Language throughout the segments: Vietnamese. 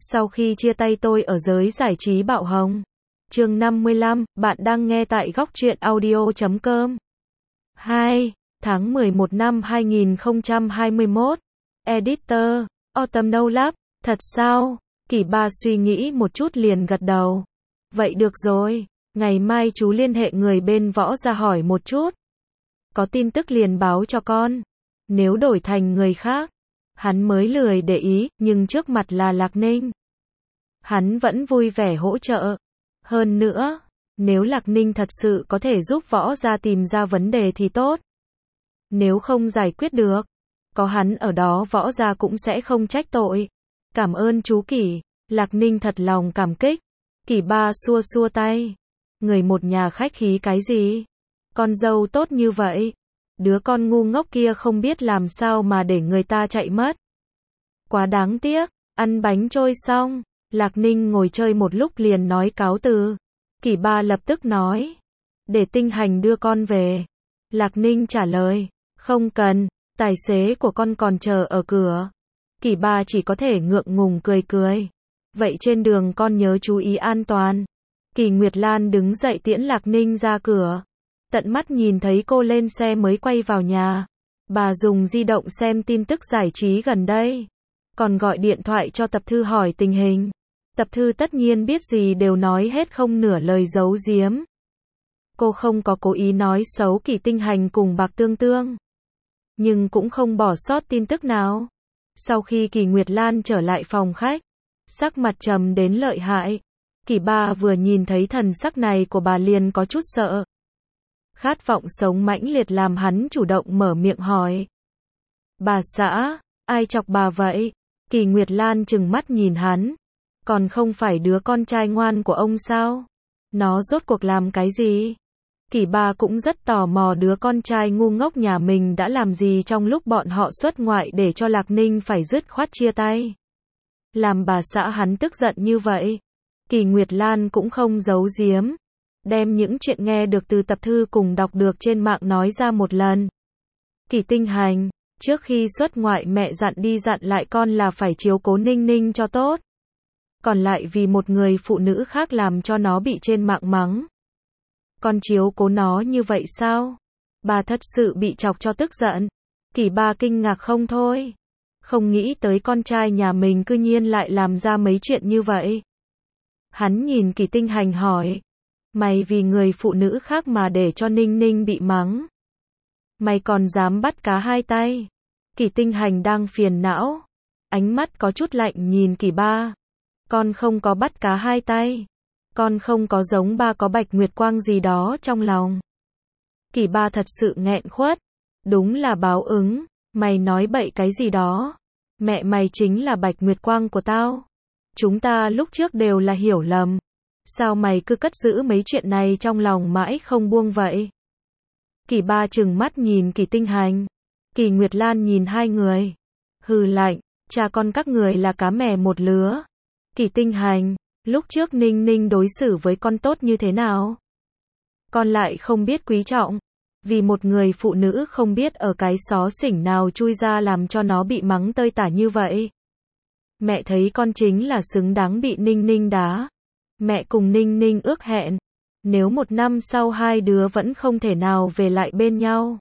Sau khi chia tay tôi ở giới giải trí bạo hồng. Chương 55, bạn đang nghe tại góc truyện audio.com. 2. Tháng 11 năm 2021. Editor, Autumn No Lab, thật sao? Kỳ Ba suy nghĩ một chút liền gật đầu. Vậy được rồi, ngày mai chú liên hệ người bên Võ ra hỏi một chút. Có tin tức liền báo cho con. Nếu đổi thành người khác, hắn mới lười để ý, nhưng trước mặt là Lạc Ninh, hắn vẫn vui vẻ hỗ trợ. Hơn nữa, nếu Lạc Ninh thật sự có thể giúp Võ ra tìm ra vấn đề thì tốt. Nếu không giải quyết được, có hắn ở đó Võ ra cũng sẽ không trách tội. Cảm ơn chú Kỷ. Lạc Ninh thật lòng cảm kích. Kỷ Ba xua xua tay. Người một nhà khách khí cái gì? Con dâu tốt như vậy. Đứa con ngu ngốc kia không biết làm sao mà để người ta chạy mất. Quá đáng tiếc. Ăn bánh trôi xong, Lạc Ninh ngồi chơi một lúc liền nói cáo từ. Kỷ Ba lập tức nói, để Tinh Hành đưa con về. Lạc Ninh trả lời, không cần, tài xế của con còn chờ ở cửa. Kỷ Ba chỉ có thể ngượng ngùng cười cười. Vậy trên đường con nhớ chú ý an toàn. Kỳ Nguyệt Lan đứng dậy tiễn Lạc Ninh ra cửa. Tận mắt nhìn thấy cô lên xe mới quay vào nhà. Bà dùng di động xem tin tức giải trí gần đây. Còn gọi điện thoại cho Tập Thư hỏi tình hình. Tập Thư tất nhiên biết gì đều nói hết không nửa lời giấu giếm. Cô không có cố ý nói xấu Kỳ Tinh Hành cùng Bạc Tương Tương, nhưng cũng không bỏ sót tin tức nào. Sau khi Kỳ Nguyệt Lan trở lại phòng khách, sắc mặt trầm đến lợi hại. Kỳ Ba vừa nhìn thấy thần sắc này của bà liền có chút sợ. Khát vọng sống mãnh liệt làm hắn chủ động mở miệng hỏi. Bà xã, ai chọc bà vậy? Kỳ Nguyệt Lan trừng mắt nhìn hắn. Còn không phải đứa con trai ngoan của ông sao? Nó rốt cuộc làm cái gì? Kỳ Ba cũng rất tò mò đứa con trai ngu ngốc nhà mình đã làm gì trong lúc bọn họ xuất ngoại để cho Lạc Ninh phải dứt khoát chia tay. Làm bà xã hắn tức giận như vậy. Kỳ Nguyệt Lan cũng không giấu giếm, đem những chuyện nghe được từ Tập Thư cùng đọc được trên mạng nói ra một lần. Kỳ Tinh Hành, trước khi xuất ngoại mẹ dặn đi dặn lại con là phải chiếu cố Ninh Ninh cho tốt. Còn lại vì một người phụ nữ khác làm cho nó bị trên mạng mắng. Con chiếu cố nó như vậy sao? Bà thật sự bị chọc cho tức giận. Kỳ Ba kinh ngạc không thôi. Không nghĩ tới con trai nhà mình cư nhiên lại làm ra mấy chuyện như vậy. Hắn nhìn Kỳ Tinh Hành hỏi. Mày vì người phụ nữ khác mà để cho Ninh Ninh bị mắng. Mày còn dám bắt cá hai tay. Kỳ Tinh Hành đang phiền não. Ánh mắt có chút lạnh nhìn Kỳ Ba. Con không có bắt cá hai tay. Con không có giống ba có Bạch Nguyệt Quang gì đó trong lòng. Kỳ Ba thật sự nghẹn khuất. Đúng là báo ứng. Mày nói bậy cái gì đó. Mẹ mày chính là Bạch Nguyệt Quang của tao. Chúng ta lúc trước đều là hiểu lầm. Sao mày cứ cất giữ mấy chuyện này trong lòng mãi không buông vậy? Kỳ Ba trừng mắt nhìn Kỳ Tinh Hành. Kỳ Nguyệt Lan nhìn hai người. Hừ lạnh, cha con các người là cá mè một lứa. Kỳ Tinh Hành, lúc trước Ninh Ninh đối xử với con tốt như thế nào? Con lại không biết quý trọng. Vì một người phụ nữ không biết ở cái xó xỉnh nào chui ra làm cho nó bị mắng tơi tả như vậy. Mẹ thấy con chính là xứng đáng bị Ninh Ninh đá. Mẹ cùng Ninh Ninh ước hẹn. Nếu một năm sau hai đứa vẫn không thể nào về lại bên nhau,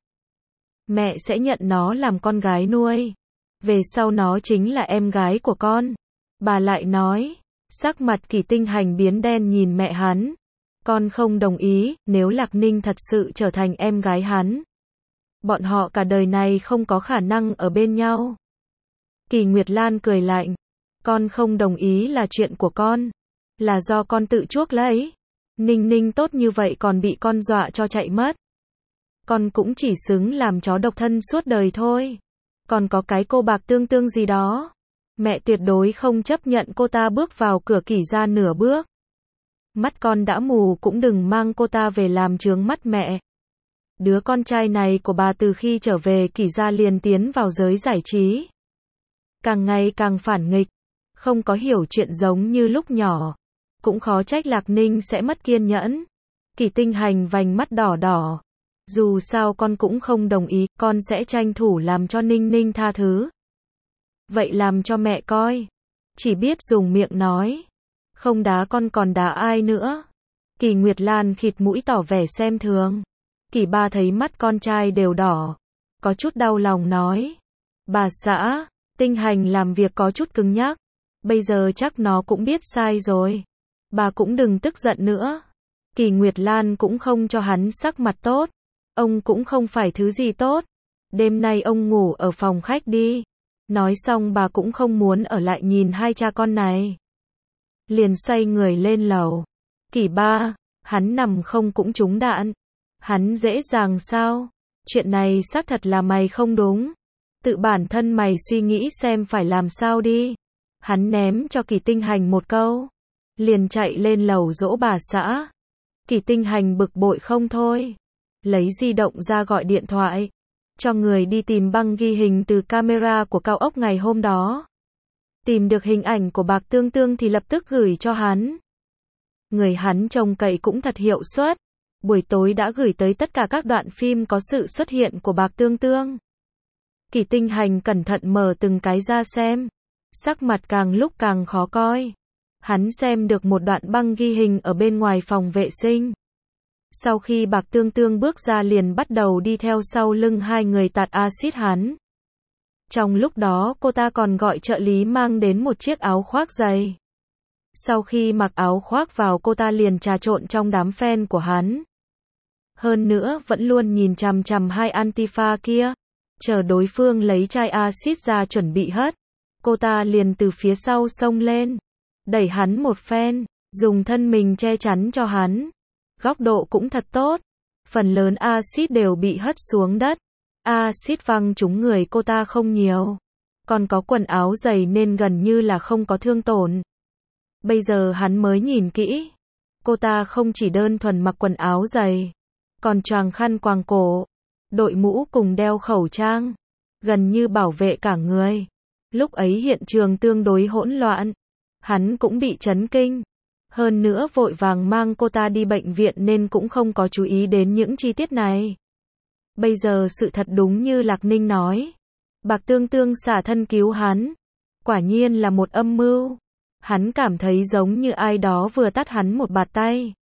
mẹ sẽ nhận nó làm con gái nuôi. Về sau nó chính là em gái của con. Bà lại nói. Sắc mặt Kỳ Tinh Hành biến đen nhìn mẹ hắn. Con không đồng ý, nếu Lạc Ninh thật sự trở thành em gái hắn, bọn họ cả đời này không có khả năng ở bên nhau. Kỳ Nguyệt Lan cười lạnh. Con không đồng ý là chuyện của con. Là do con tự chuốc lấy. Ninh Ninh tốt như vậy còn bị con dọa cho chạy mất. Con cũng chỉ xứng làm chó độc thân suốt đời thôi. Còn có cái cô Bạc Tương Tương gì đó. Mẹ tuyệt đối không chấp nhận cô ta bước vào cửa Kỷ gia nửa bước. Mắt con đã mù cũng đừng mang cô ta về làm chướng mắt mẹ. Đứa con trai này của bà từ khi trở về Kỷ gia liền tiến vào giới giải trí. Càng ngày càng phản nghịch. Không có hiểu chuyện giống như lúc nhỏ. Cũng khó trách Lạc Ninh sẽ mất kiên nhẫn. Kỳ Tinh Hành vành mắt đỏ đỏ. Dù sao con cũng không đồng ý, con sẽ tranh thủ làm cho Ninh Ninh tha thứ. Vậy làm cho mẹ coi. chỉ biết dùng miệng nói. Không đá con còn đá ai nữa. Kỳ Nguyệt Lan khịt mũi tỏ vẻ xem thường. Kỳ ba thấy mắt con trai đều đỏ. Có chút đau lòng nói. Bà xã, Tinh Hành làm việc có chút cứng nhắc. Bây giờ chắc nó cũng biết sai rồi. Bà cũng đừng tức giận nữa. Kỳ Nguyệt Lan cũng không cho hắn sắc mặt tốt. Ông cũng không phải thứ gì tốt. Đêm nay ông ngủ ở phòng khách đi. Nói xong bà cũng không muốn ở lại nhìn hai cha con này. Liền xoay người lên lầu. Kỳ ba, hắn nằm không cũng trúng đạn. Hắn dễ dàng sao? Chuyện này xác thật là mày không đúng. Tự bản thân mày suy nghĩ xem phải làm sao đi. Hắn ném cho Kỳ Tinh Hành một câu. Liền chạy lên lầu dỗ bà xã. Kỳ Tinh Hành bực bội không thôi. Lấy di động ra gọi điện thoại. Cho người đi tìm băng ghi hình từ camera của cao ốc ngày hôm đó. Tìm được hình ảnh của Bạc Tương Tương thì lập tức gửi cho hắn. Người hắn trông cậy cũng thật hiệu suất. Buổi tối đã gửi tới tất cả các đoạn phim có sự xuất hiện của Bạc Tương Tương. Kỳ Tinh Hành cẩn thận mở từng cái ra xem. Sắc mặt càng lúc càng khó coi. Hắn xem được một đoạn băng ghi hình ở bên ngoài phòng vệ sinh. Sau khi Bạc Tương Tương bước ra liền bắt đầu đi theo sau lưng hai người tạt axit hắn. Trong lúc đó cô ta còn gọi trợ lý mang đến một chiếc áo khoác dày. Sau khi mặc áo khoác vào cô ta liền trà trộn trong đám fan của hắn. Hơn nữa vẫn luôn nhìn chằm chằm hai Antifa kia. Chờ đối phương lấy chai axit ra chuẩn bị hất. Cô ta liền từ phía sau xông lên. Đẩy hắn một phen. Dùng thân mình che chắn cho hắn. Góc độ cũng thật tốt. Phần lớn axit đều bị hất xuống đất. Axit văng trúng người cô ta không nhiều. Còn có quần áo dày nên gần như là không có thương tổn. Bây giờ hắn mới nhìn kỹ. Cô ta không chỉ đơn thuần mặc quần áo dày. Còn choàng khăn quàng cổ. Đội mũ cùng đeo khẩu trang. Gần như bảo vệ cả người. Lúc ấy hiện trường tương đối hỗn loạn. Hắn cũng bị chấn kinh. Hơn nữa vội vàng mang cô ta đi bệnh viện nên cũng không có chú ý đến những chi tiết này. Bây giờ sự thật đúng như Lạc Ninh nói. Bạc Tương Tương xả thân cứu hắn. Quả nhiên là một âm mưu. Hắn cảm thấy giống như ai đó vừa tát hắn một bạt tay.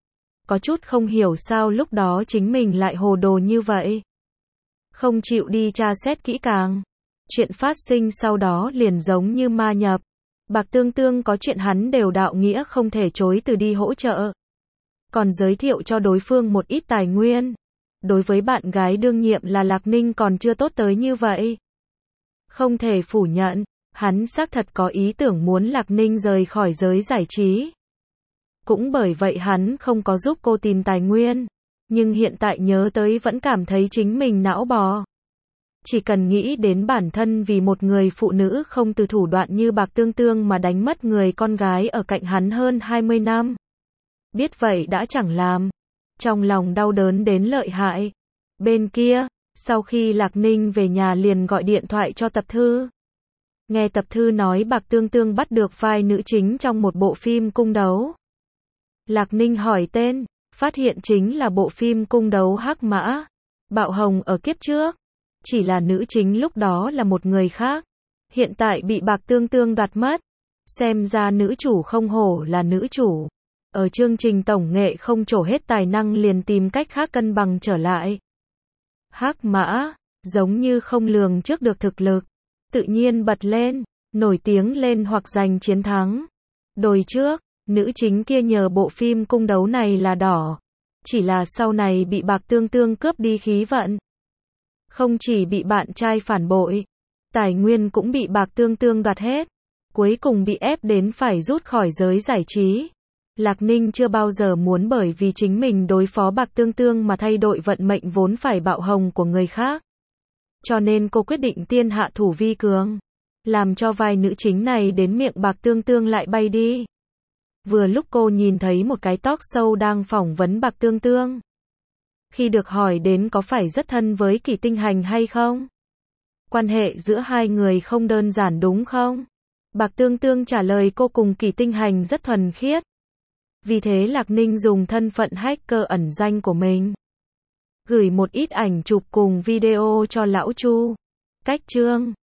Có chút không hiểu sao lúc đó chính mình lại hồ đồ như vậy. Không chịu đi tra xét kỹ càng. Chuyện phát sinh sau đó liền giống như ma nhập. Bạc Tương Tương có chuyện hắn đều đạo nghĩa không thể chối từ đi hỗ trợ. Còn giới thiệu cho đối phương một ít tài nguyên. Đối với bạn gái đương nhiệm là Lạc Ninh còn chưa tốt tới như vậy. Không thể phủ nhận, hắn xác thật có ý tưởng muốn Lạc Ninh rời khỏi giới giải trí. Cũng bởi vậy hắn không có giúp cô tìm tài nguyên. Nhưng hiện tại nhớ tới vẫn cảm thấy chính mình não bò. Chỉ cần nghĩ đến bản thân vì một người phụ nữ không từ thủ đoạn như Bạc Tương Tương mà đánh mất người con gái ở cạnh hắn hơn 20 năm. Biết vậy đã chẳng làm. Trong lòng đau đớn đến lợi hại. Bên kia, sau khi Lạc Ninh về nhà liền gọi điện thoại cho Tập Thư. Nghe Tập Thư nói Bạc Tương Tương bắt được vai nữ chính trong một bộ phim cung đấu. Lạc Ninh hỏi tên, phát hiện chính là bộ phim cung đấu Hắc Mã. Bạo Hồng ở kiếp trước. Chỉ là nữ chính lúc đó là một người khác. Hiện tại bị Bạc Tương Tương đoạt mất. Xem ra nữ chủ không hổ là nữ chủ. Ở chương trình tổng nghệ không trổ hết tài năng liền tìm cách khác cân bằng trở lại. Hắc Mã, giống như không lường trước được thực lực. Tự nhiên bật lên, nổi tiếng lên hoặc giành chiến thắng. Đồi trước, nữ chính kia nhờ bộ phim cung đấu này là đỏ. Chỉ là sau này bị Bạc Tương Tương cướp đi khí vận. Không chỉ bị bạn trai phản bội, tài nguyên cũng bị Bạc Tương Tương đoạt hết. Cuối cùng bị ép đến phải rút khỏi giới giải trí. Lạc Ninh chưa bao giờ muốn bởi vì chính mình đối phó Bạc Tương Tương mà thay đổi vận mệnh vốn phải bạo hồng của người khác. Cho nên cô quyết định tiên hạ thủ vi cường. Làm cho vai nữ chính này đến miệng Bạc Tương Tương lại bay đi. Vừa lúc cô nhìn thấy một cái talk show đang phỏng vấn Bạc Tương Tương. Khi được hỏi đến có phải rất thân với Kỳ Tinh Hành hay không? Quan hệ giữa hai người không đơn giản đúng không? Bạc Tương Tương trả lời cô cùng Kỳ Tinh Hành rất thuần khiết. Vì thế Lạc Ninh dùng thân phận hacker ẩn danh của mình. Gửi một ít ảnh chụp cùng video cho lão Chu. Cách chương